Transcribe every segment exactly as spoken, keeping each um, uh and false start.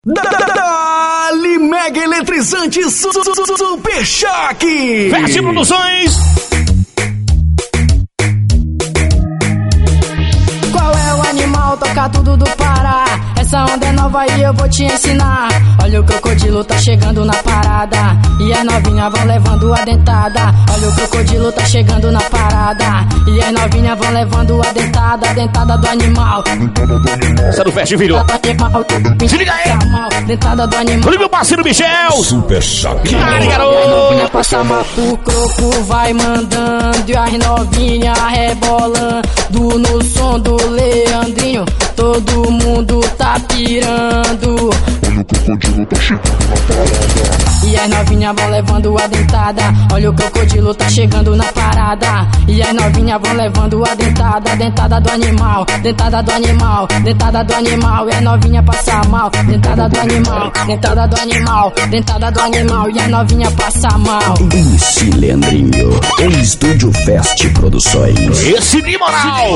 Dali Mega Eletrizante su, su, su, Super Choque. Veste Produções. Qual é o animal? Toca tudo do Pará. Essa onda é nova e eu vou te ensinar. Olha o crocodilo tá chegando na parada e as novinhas vão levando a dentada. Olha o crocodilo tá chegando na parada e as novinhas vão levando a dentada. A dentada do animal. Essa do Fest, filho. Se liga aí. Dentada do animal. Olha meu parceiro Michel. Super Choque. Ai, garoto. E as novinhas passam mal. O croco vai mandando e as novinhas rebolando no som do Leandrinho. Todo mundo tá pirando. Olha o crocodilo tá chegando na parada. E as novinhas vão levando a dentada. Olha o crocodilo tá chegando na parada. E as novinhas vão levando a dentada. Dentada do animal, dentada do animal, dentada do animal. E as novinhas passam mal. Dentada do animal, dentada do animal, dentada do animal. E as novinhas passam mal. Esse Leandrinho, em Estúdio Fest Produções. Esse de moral.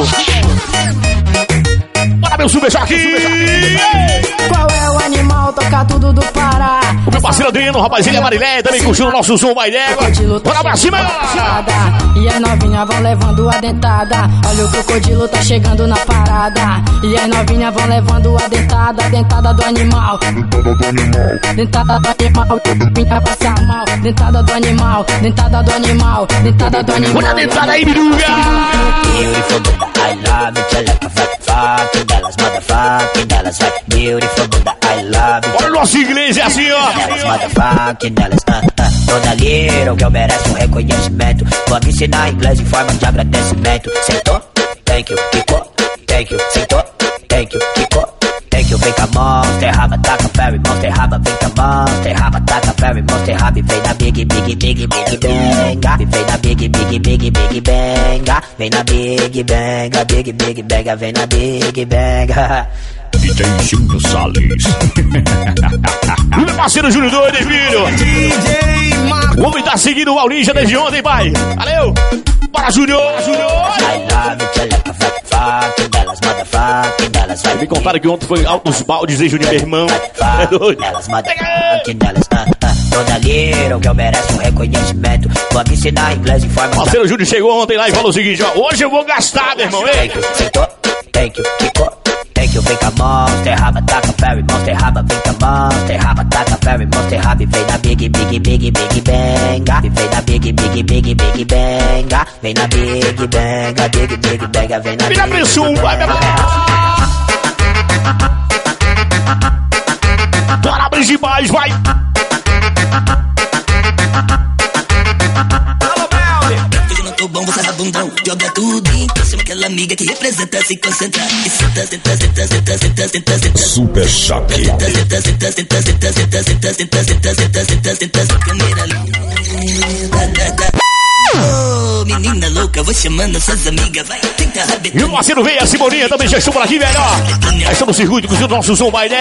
Bora, meu Super Choque! Qual é o animal? Toca tudo do Pará. O meu parceiro Adriano, rapazinha Marilé, também curtindo o nosso som mais d'égua. Bora pra cima! E as novinhas vão levando a dentada. Olha o crocodilo tá chegando na parada. E as novinhas vão levando a dentada. A dentada do animal. Dentada do animal. Dentada passa mal. Dentada do animal. Dentada do animal. Dentada do animal. Olha a dentada aí, biruga! Beautiful Buddha, I love it, you like a fat fucking Dallas, motherfucking Dallas, right? Beautiful Buddha, I love it. Olha o nosso inglês, é assim, ó. Dallas, motherfucking Dallas, uh, uh. Dona Little, que eu mereço um reconhecimento. Vou aqui ensinar inglês em forma de agradecimento. Sentou? Thank you, ficou? Thank you, sentou? Thank you, ficou? Thank you, vem com a monster, raba, taca, fairy, monster, raba, vem com a monster, raba, taca, fairy, monster, raba, vem na big, big, big, big, banga, vem na big, big, big, big, banga, vem na big, banga, big, big, banga, vem na big, banga. D J Júnior Salles. E meu parceiro Júnior doido, hein, filho? D J Marco. O homem tá seguindo o Aulinja desde ontem, pai. Valeu! Bora, Júnior! Júnior! I love it, you like a fat fucking Dallas, motherfucking Dallas, right? Me contaram que ontem foi altos baldes, hein, Júnior, meu irmão? É doido. Dallas, motherfucking Dallas, uh, uh. Dona Little, que eu mereço um reconhecimento. Vou aqui ensinar inglês em forma de... Parceiro Júnior chegou ontem lá e falou o seguinte, ó. Hoje eu vou gastar, meu irmão, hein? Thank you, sentou? Thank you, ficou? Thank you, vem com a monster, raba, taca, fairy, monster, raba, vem com a monster, raba, taca, fairy, monster, raba, vem na big, big, big, big, banga, vem na big, big, big, big, banga, vem na big, banga, big, big, banga, vem na big, Vira pressão, vai, meu irmão! Bora, abrir demais, vai! Tô bom, você é bundão, joga tudo em cima aquela amiga que representa, se concentra e senta, senta, senta, senta, senta, senta, senta. Super Choque. Senta, senta, senta, senta, senta, senta, senta, senta, senta, senta, senta, senta, senta, câmera linda. Oh, menina louca, vou chamando suas amigas, vai, tenta rabetar. E o parceiro veio, a Simoninha também já estou por aqui, velho, ó. Já estamos no circuito com o nosso som vai, né?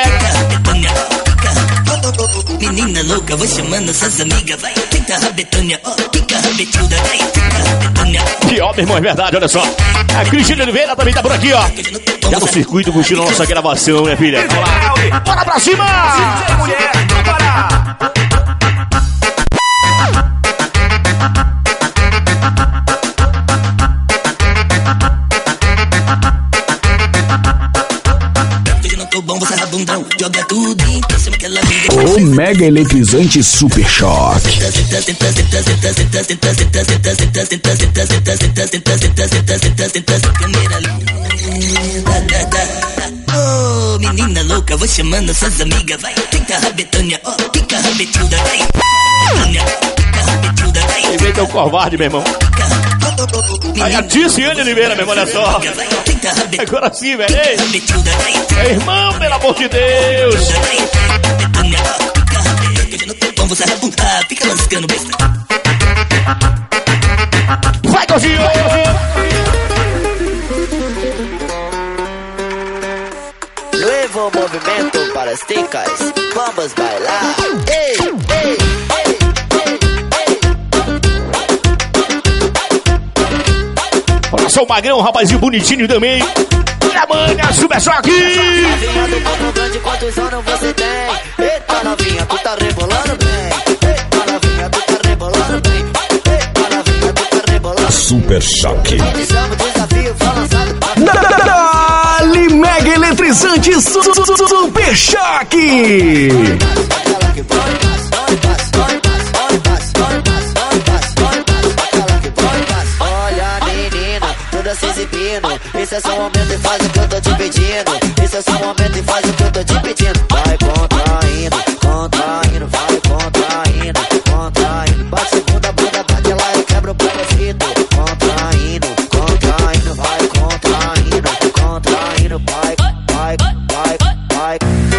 Menina louca, vou chamando suas amigas, vai, tenta rabetânia, ó, fica rabetuda, vai, fica rabetânia. Que ó, meu irmão, é verdade, olha só. A Cristina Oliveira também tá por aqui, ó. Já no circuito curtindo a nossa gravação, minha filha. Vamos lá. Bora pra cima! Mulher, bora! Tô bom, você é bundão, joga tudo em cima aquela amiga. O Mega Eletrizante Super Choque. Senta, senta, senta, senta, senta, senta, senta, senta, senta, senta, senta, senta, senta, senta, senta, senta, senta, senta, senta, câmera linda. Oh, menina louca, vou chamando suas amigas, vai, tenta rabetânia, ó, fica rabetuda, vai, fica rabetuda, vai. E vem teu covarde, meu irmão. Aí a Ticiane Oliveira, meu irmão, olha só. Agora sim, velho. Ei, é irmão, pelo amor de Deus. Vamos arrebentar, fica lascando besta. Vai, Cozinho! Nuevo movimento para as ticas, vamos bailar. Ei, ei, ei. Olha só o Magrão, rapazinho bonitinho também. Primeira manha, Super Choque. Novinha do Campo Grande, quantos anos você tem? Eita novinha, tu tá rebolando bem. Eita novinha, tu tá rebolando bem. Eita novinha, tu tá rebolando bem. Super Choque. Iniciamos o desafio, foi lançado pra... Dali Mega Eletrizante su su su Super Choque. Olha menina, toda se exibindo. Esse é seu momento e faz o que eu tô te pedindo. Esse é seu momento e faz o que eu tô te pedindo. Vai contraindo, contraindo, vai contraindo, contraindo. Bate segunda, bunda, bate lá e quebra o parafito. Contraindo, contraindo, vai contraindo, contraindo, vai, vai, vai, vai.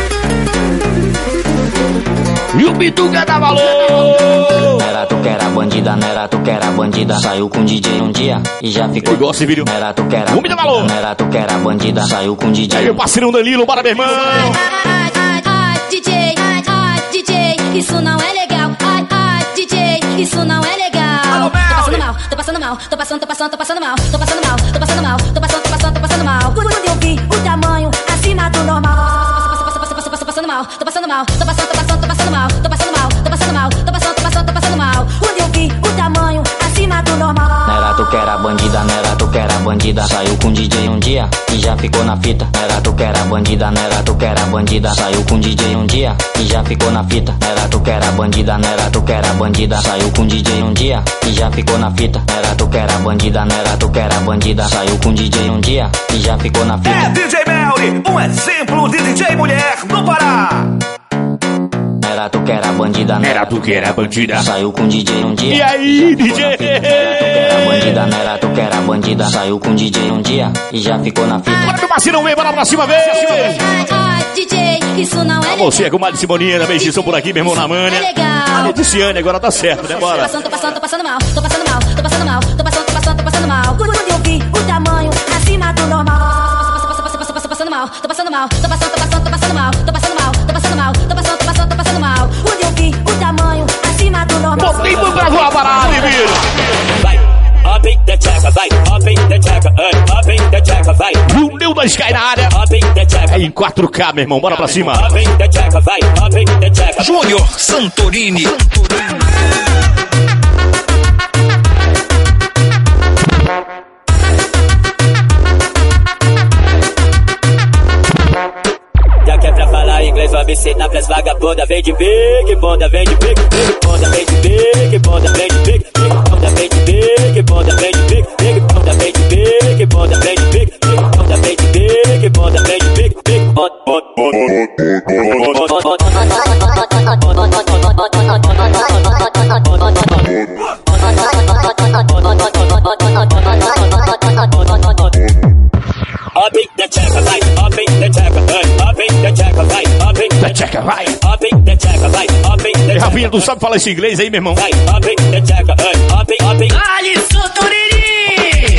E o Bituca dá valor. Era tu que era bandida, não era tu que era bandida. Saiu com D J um dia e já ficou. Igual esse vídeo. Era tu que era Vamos dar valor. não era tu que era bandida. Saiu com D J. Aí, meu parceirão Danilo, bora, meu irmão. Ai, ai, ai, D J, ai, ai, D J, isso não é legal. Ai, ai, D J, isso não é legal. Tô passando mal, tô passando mal, tô passando, tô passando, tô passando mal, tô passando mal, tô passando mal, tô passando, tô passando, tô passando mal. Quando eu vi o tamanho acima do normal. Tô passando mal, tô passando mal, tô passando, tô passando, tô passando mal, tô passando mal, tô passando mal, tô passando, tô passando, tô passando mal. Quando eu vi o tamanho acima do normal. Não era tu que era bandida, não era tu que era bandida. Saiu com D J um dia e já ficou na fita. Não era tu que era bandida, não era tu que era bandida. Saiu com D J um dia e já ficou na fita. Não era tu que era bandida, não era tu que era bandida. Saiu com D J um dia e já ficou na fita. Não era tu que era bandida, não era tu que era bandida. Saiu com D J um dia e já ficou na fita. É D J Melly, um exemplo de D J mulher no Pará. Não era tu que era bandida, não Era tu que era bandida. Saiu com D J um dia. E aí, D J? Era bandida, não era tu que era bandida. Saiu com D J um dia e já ficou na fita. Bora, meu parceirão, vem, bora pra cima, vem. Ai, ai, D J, isso não é A legal. você, com o de Simoninha, também, estão por aqui, meu irmão, na É manha. legal. A Ediciane, agora tá certo, né, Tô bora? passando, tô passando, tô passando mal, tô passando mal, tô passando mal, tô passando, tô passando, tô passando mal. Quando eu vi o tamanho acima do normal. Tô passando mal, tô passando mal, tô passando, tô passando, tô passando mal, tô passando mal, tô passando mal, tô passando, tô passando, tô passando mal. Quando eu vi o tamanho acima do normal. Botei pro pra voar parada, hein, filho? Vai, up in the checker, vai, up in the checker, up in the checker, vai. Judeu da Sky na área. Up in the checker, É em quatro K, meu irmão, bora pra cima. up in the checker, vai, up in the checker. Júnior Santorini. Já que é pra falar inglês, vou ensinar pras vagabundas. Vem de big, bunda, vem de big, big bunda, vem de big, bunda, vem de big, big bunda, vem de big, bunda, vem de big, big bunda, vem de big, bunda, vem de big, big bunda, vem de big, bunda, vem de big, big bunda, up in the checker, vai, up in the checker, up in the checker, vai, up in Da Tcheca, vai. up in the checker, vai, up in E the Rafinha, tu sabe falar esse inglês aí, meu irmão? vai, up in the checker, up in, up in. Alisson Turiri!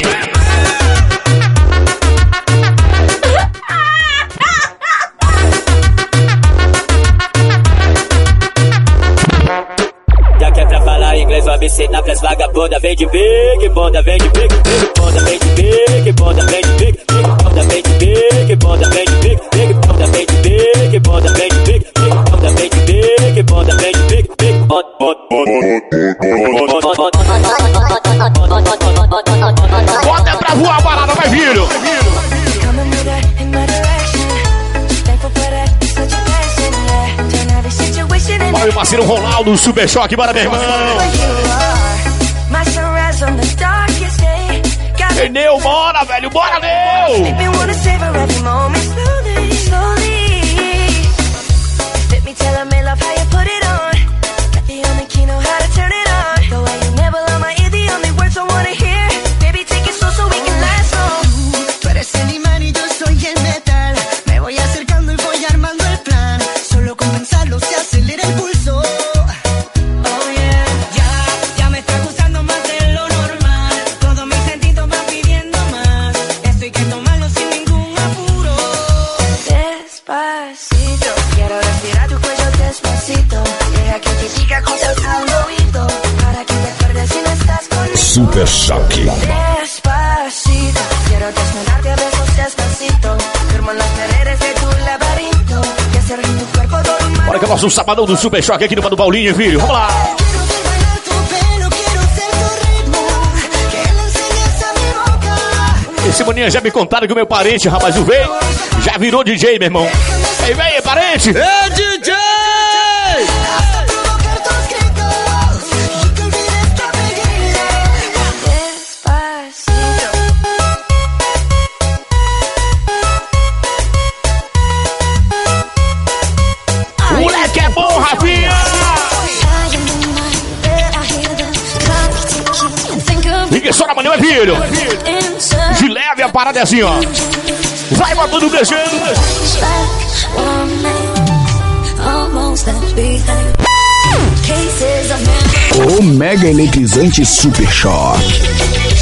Já que é pra falar inglês, vou ensinar pras vagabundas. Vem de big, bunda, vem de big, big bunda, vem de big, bunda, vem de big, big bunda, vem de big, bunda, vem de big, big bunda, vem de big, bunda, vem de big, big bunda, vem de big, bunda, vem de big, big Bota pra voar parada, vai, filho. Bora, meu parceiro Ronaldo, Super Choque, bora, meu irmão. Ei, Neu, bora, velho, bora, Neu. Tú eres el imán y yo soy el metal. Me voy acercando y voy armando el plan. Solo con pensarlo se acelera el pulso. Oh yeah, ya, ya me está gustando más de lo normal. Todos mis sentidos van pidiendo más. Esto hay que tomarlo sin ningún apuro. Despacito, quiero respirar tu cuello despacito. Deja que te diga cosas al oído. Para que te acuerdes si no estás conmigo. Super Choque. Despacito, quiero desnudarte a besos despacito. Olha que é o nosso sabadão do Super Choque aqui no Mano Paulinho, filho. Vamos lá. Esse maninha já me contaram que o meu parente, rapaz, o veio, já virou D J, meu irmão. Ei, vem, parente! É D J! Moleque é bom, Rafinha! Fique só na manhã, é filho! De leve a parada é assim, ó. Vai botando descendo. O mega eletrizante Super Choque.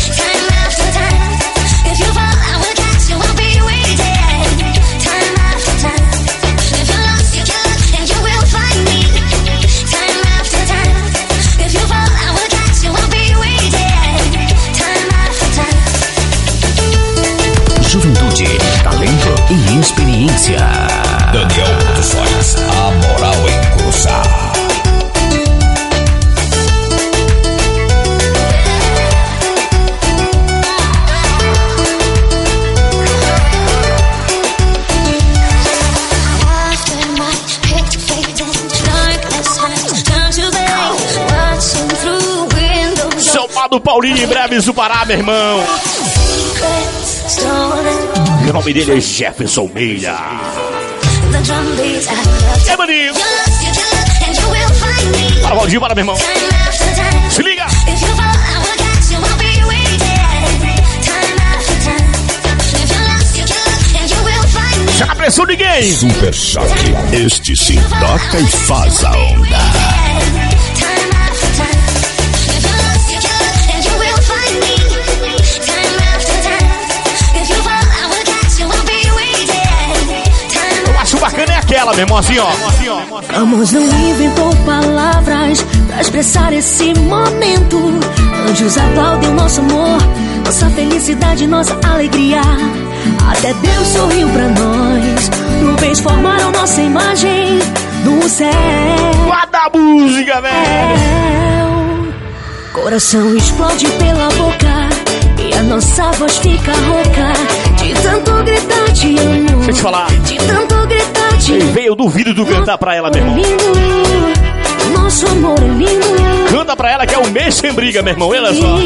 Juventude, talento e experiência. Daniel Produções, a moral em cruzar. São Paulo Paulinho, em breve Zupará, meu irmão. O nome dele é Jefferson Meira. É, maninho. Para, Valdir, para, meu irmão. Se liga. Já a pressão ninguém. Super Choque. Este sim toca e faz a onda. Bacana é aquela, meu irmão, assim, ó. Amor não inventou palavras pra expressar esse momento. Anjos aplaudem o nosso amor, nossa felicidade, nossa alegria. Até Deus sorriu pra nós. Nuvens formaram nossa imagem no céu. Guarda a música, velho. Coração explode pela boca e a nossa voz fica rouca de tanto gritar te amo. Deixa eu te falar. De tanto gritar te amo. Veio, eu duvido tu cantar pra ela, meu irmão. Lindo, nosso amor é lindo. Canta pra ela que é um mês sem briga, meu irmão. Olha só.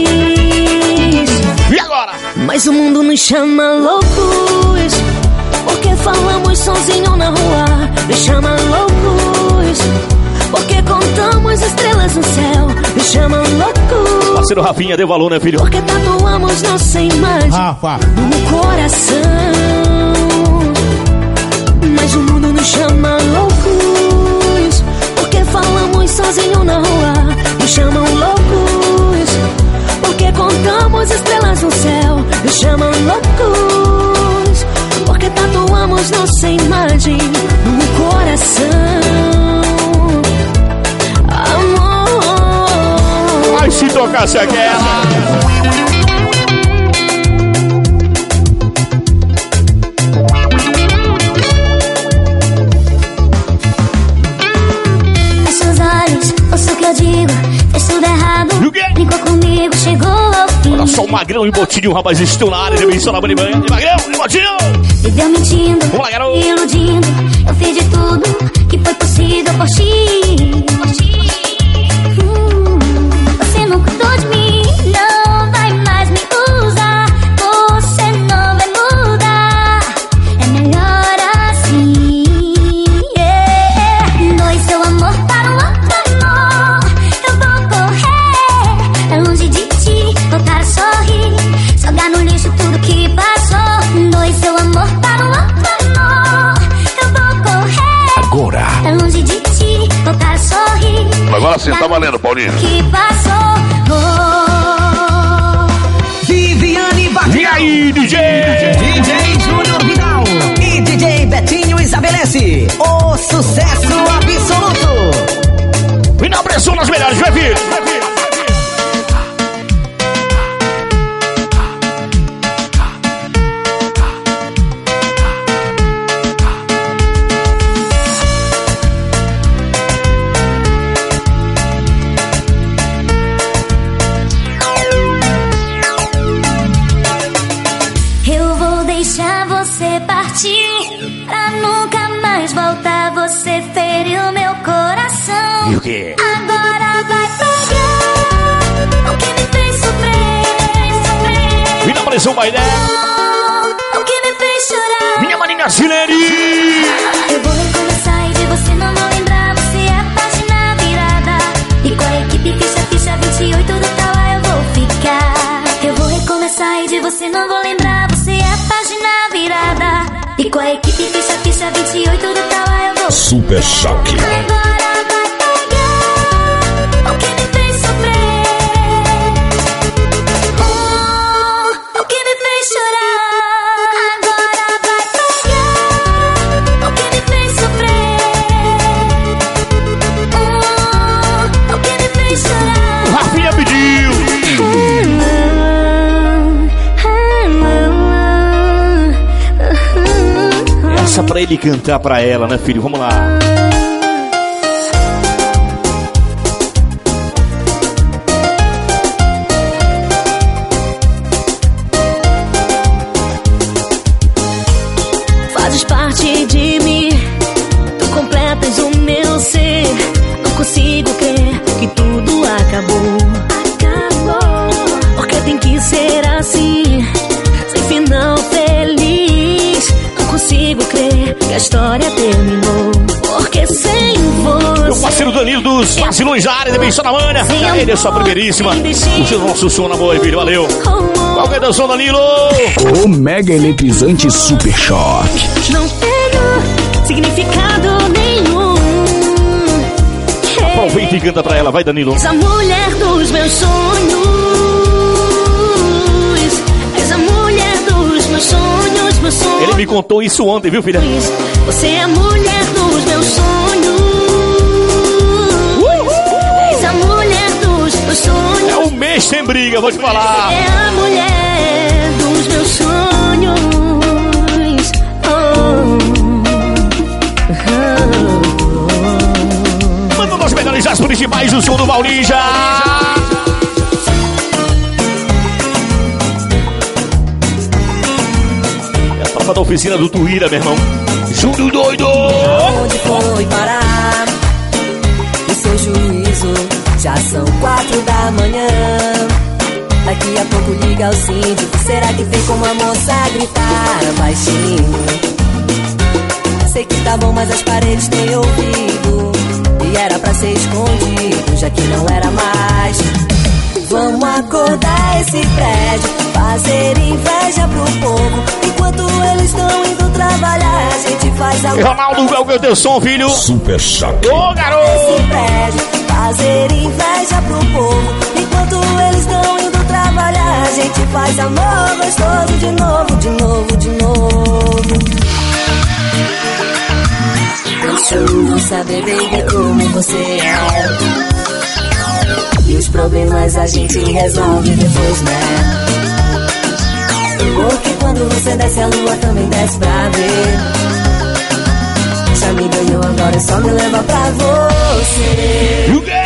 E agora? Mas o mundo nos chama loucos, porque falamos sozinho na rua. Nos chama loucos, porque contamos estrelas no céu. Me chamam louco. Parceiro Rafinha, deu valor, né, filho? Porque tatuamos nossa imagem Rafa. no coração. Mas o mundo nos chama loucos, porque falamos sozinho na rua. Me chamam loucos, porque contamos estrelas no céu. Me chamam loucos, porque tatuamos nossa imagem no coração. Mas se tocasse aquela. Nos seus olhos, ouço o que eu digo. Fez tudo errado, brincou comigo, chegou ao fim. Olha só o Magrão e o Botinho, rapaz, estão na área. Demissão na Banibanha. Magrão e Botinho. Me deu mentindo, vamos lá, garoto. me iludindo. Eu fiz de tudo que foi possível por ti. Por ti. Não cuidou de mim, não vai mais me usar. Você não vai mudar, é melhor assim, yeah. Doe seu amor para um outro amor. Eu vou correr, é longe de ti, voltar a sorrir, jogar no lixo tudo que passou. Doe seu amor para um outro amor. Eu vou correr, agora, é longe de ti, voltar a sorrir. Agora sim, tá valendo, Paulinho. Que passou. Viviane Batista. E aí, D J? D J Júnior Vidal e D J Betinho estabelece o sucesso absoluto. E na pressão nas melhores, vai vir. Vai vir. E o quê? Agora vai pagar o que me fez sofrer, sofrer. Vida apareceu o baile. O que me fez chorar. Minha maninha Silene. Eu vou recomeçar e de você não vou lembrar. Você é a página virada. E com a equipe ficha, ficha vinte e oito do tal eu vou ficar. Eu vou recomeçar e de você não vou lembrar. Você é a página virada. E com a equipe ficha, ficha vinte e oito do tal eu vou Super Choque. Agora vai pagar o que me fez sofrer. Oh, o que me fez chorar. Agora vai pagar o que me fez sofrer. Oh, o que me fez chorar. O Rafinha pediu. Essa pra ele cantar pra ela, né, filho? Vamos lá. Fazes parte de mim, tu completas o meu ser. Não consigo crer que tudo acabou. Acabou. Porque tem que ser assim, sem final feliz. Não consigo crer que a história terminou. Porque sem você. Meu parceiro Danilo dos Vacilões da área, também só na manha. Ele é sua primeiríssima. O nosso som na boa, filho. Valeu. Qual que é o som, Danilo? O mega eletrizante Super Choque. Não tenho significado nenhum. Aproveita e canta pra ela, vai, Danilo. És a mulher dos meus sonhos. És a mulher dos meus sonhos, meus sonhos. Ele me contou isso ontem, viu, filha? Você é a mulher dos meus sonhos. Uh! És a mulher dos meus sonhos. É um mês sem briga, vou te falar. É a mulher dos meus sonhos. Oh. Oh. Mandando as melhores as principais do som do Maurinja. É a tropa da oficina do Tuíra, meu irmão. Júlio doido. Onde foi parar o seu juízo? Já são quatro da manhã. Daqui a pouco liga o síndico. Será que tem como a moça gritar baixinho? Sei que tá bom, mas as paredes têm ouvido. E era pra ser escondido, já que não era mais. Vamos acordar esse prédio, fazer inveja pro povo. Enquanto eles estão indo trabalhar, a gente faz a... Ronaldo, qual que é o teu som, filho? Super Choque. Ô, garoto! Esse prédio, fazer inveja pro povo. Enquanto eles estão indo trabalhar, a gente faz amor gostoso de novo, de novo, de novo. Deixa eu saber, baby, como você é. E os problemas a gente resolve depois, né? Porque quando você desce a lua também desce pra ver. Já me ganhou, agora é só me levar pra você. E o quê?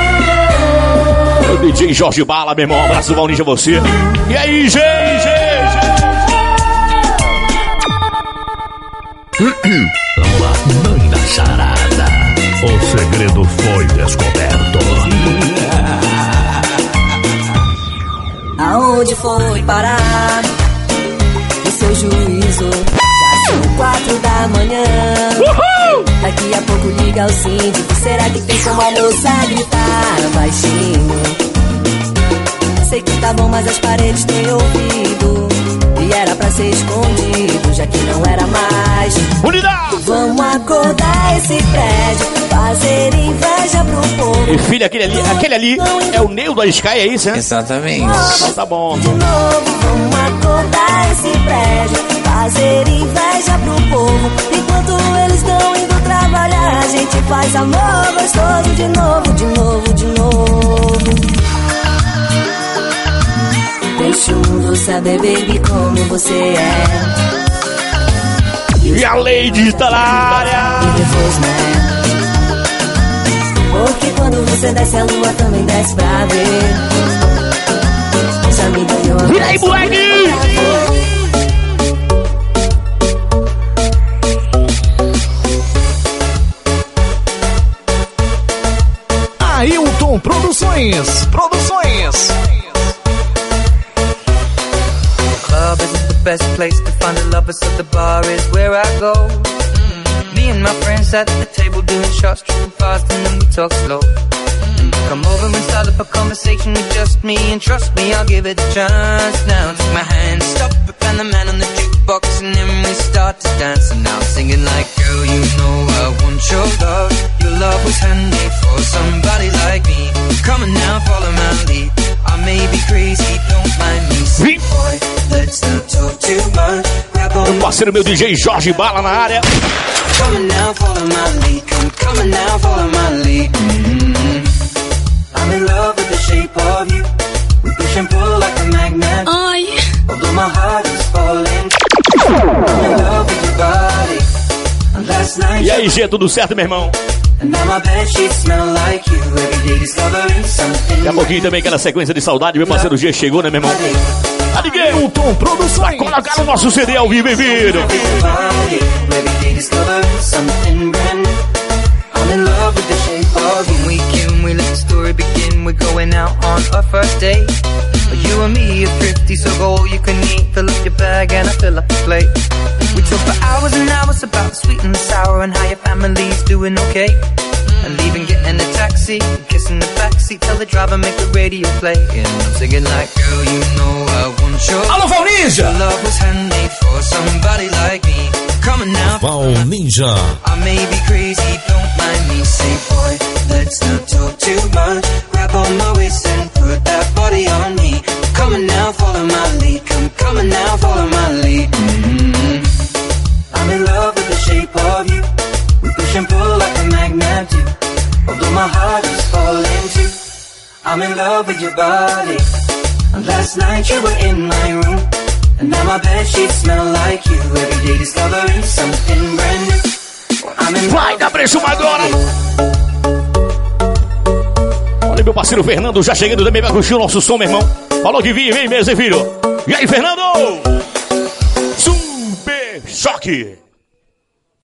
É o D J Jorge Bala, meu irmão. Um abraço do Valninja a você. E aí, gente? Uma banda charada. O segredo foi descoberto. Aonde foi parar o seu juízo? Já são quatro da manhã. Uhul! Daqui a pouco liga o síndico. Será que tem como a moça gritar baixinho? Sei que tá bom, mas as paredes têm ouvido. E era pra ser escondido, já que não era mais. Unidade! Vamos acordar esse prédio, fazer inveja pro povo. E filho, aquele ali, aquele ali é o Neo da Sky, é isso, né? Exatamente. Então tá bom. De novo, vamos acordar esse prédio, fazer inveja pro povo. Enquanto eles estão indo trabalhar, a gente faz amor gostoso de novo, de novo, de novo. Deixa o mundo saber, baby, como você é. E a Lady está na área. E depois, né? Porque quando você desce a lua também desce pra ver. Já me ganhou. Vira aí, moleque! Ailton Produções. Produções. Club isn't the best place to find a lover, so the bar is where I go. Mm. Me and my friends at the table doing shots, tripping fast, and then we talk slow. Mm. Come over and start up a conversation with just me, and trust me, I'll give it a chance. Now take my hand, stop it, and the man on the jukebox, and then we start to dance. And now I'm singing like, girl, you know I want your love. Your love was handmade for somebody like me. Come on now, follow my lead. I may be crazy, don't mind me. Say, boy, let's not talk too much. Grab on meu parceiro, meu D J Jorge Bala na área. Come on now, follow my lead. Come, come on now, follow my lead. Mm-hmm. I'm in love with the shape of you. We push and pull like a magnet. Ai. Although my heart is falling, I'm in love with your body. And last night, e aí, G, tudo certo, meu irmão? Daqui a pouquinho também aquela sequência de saudade, meu parceiro G chegou, né, meu irmão? Ailton Produções. Vai colocar o nosso C D ao vivo, bem-vindo! When we can, we let the story begin. We're going out on our first date. You and me are thrifty, so go all you can eat. Fill up your bag and I fill up the plate. We talk for hours and hours about the sweet and the sour and how your family's doing okay. And leaving, getting a taxi, kissing the backseat, tell the driver make the radio play. And I'm singing like, girl, you know I want your Alô, Val Ninja! Your love was handmade for somebody like me. Come on now, Val Ninja. I may be crazy, don't mind me. Say, boy, let's not talk too much. Grab on my waist and put that body on me. Come on now, follow my lead. Come, come on now, follow my lead. Mm-hmm. I'm in love with the shape of you. We push and pull like a magnet do. Although my heart is falling too. I'm in love with your body. And last night you were in my room. And now my bedsheets smell like you. Every day discovering something brand new. I'm in Vai dar preço agora! Olha meu parceiro Fernando já chegando também, vai curtir o nosso som, meu irmão. Falou que vinha, vem mesmo, hein, filho? E aí, Fernando? Super Choque!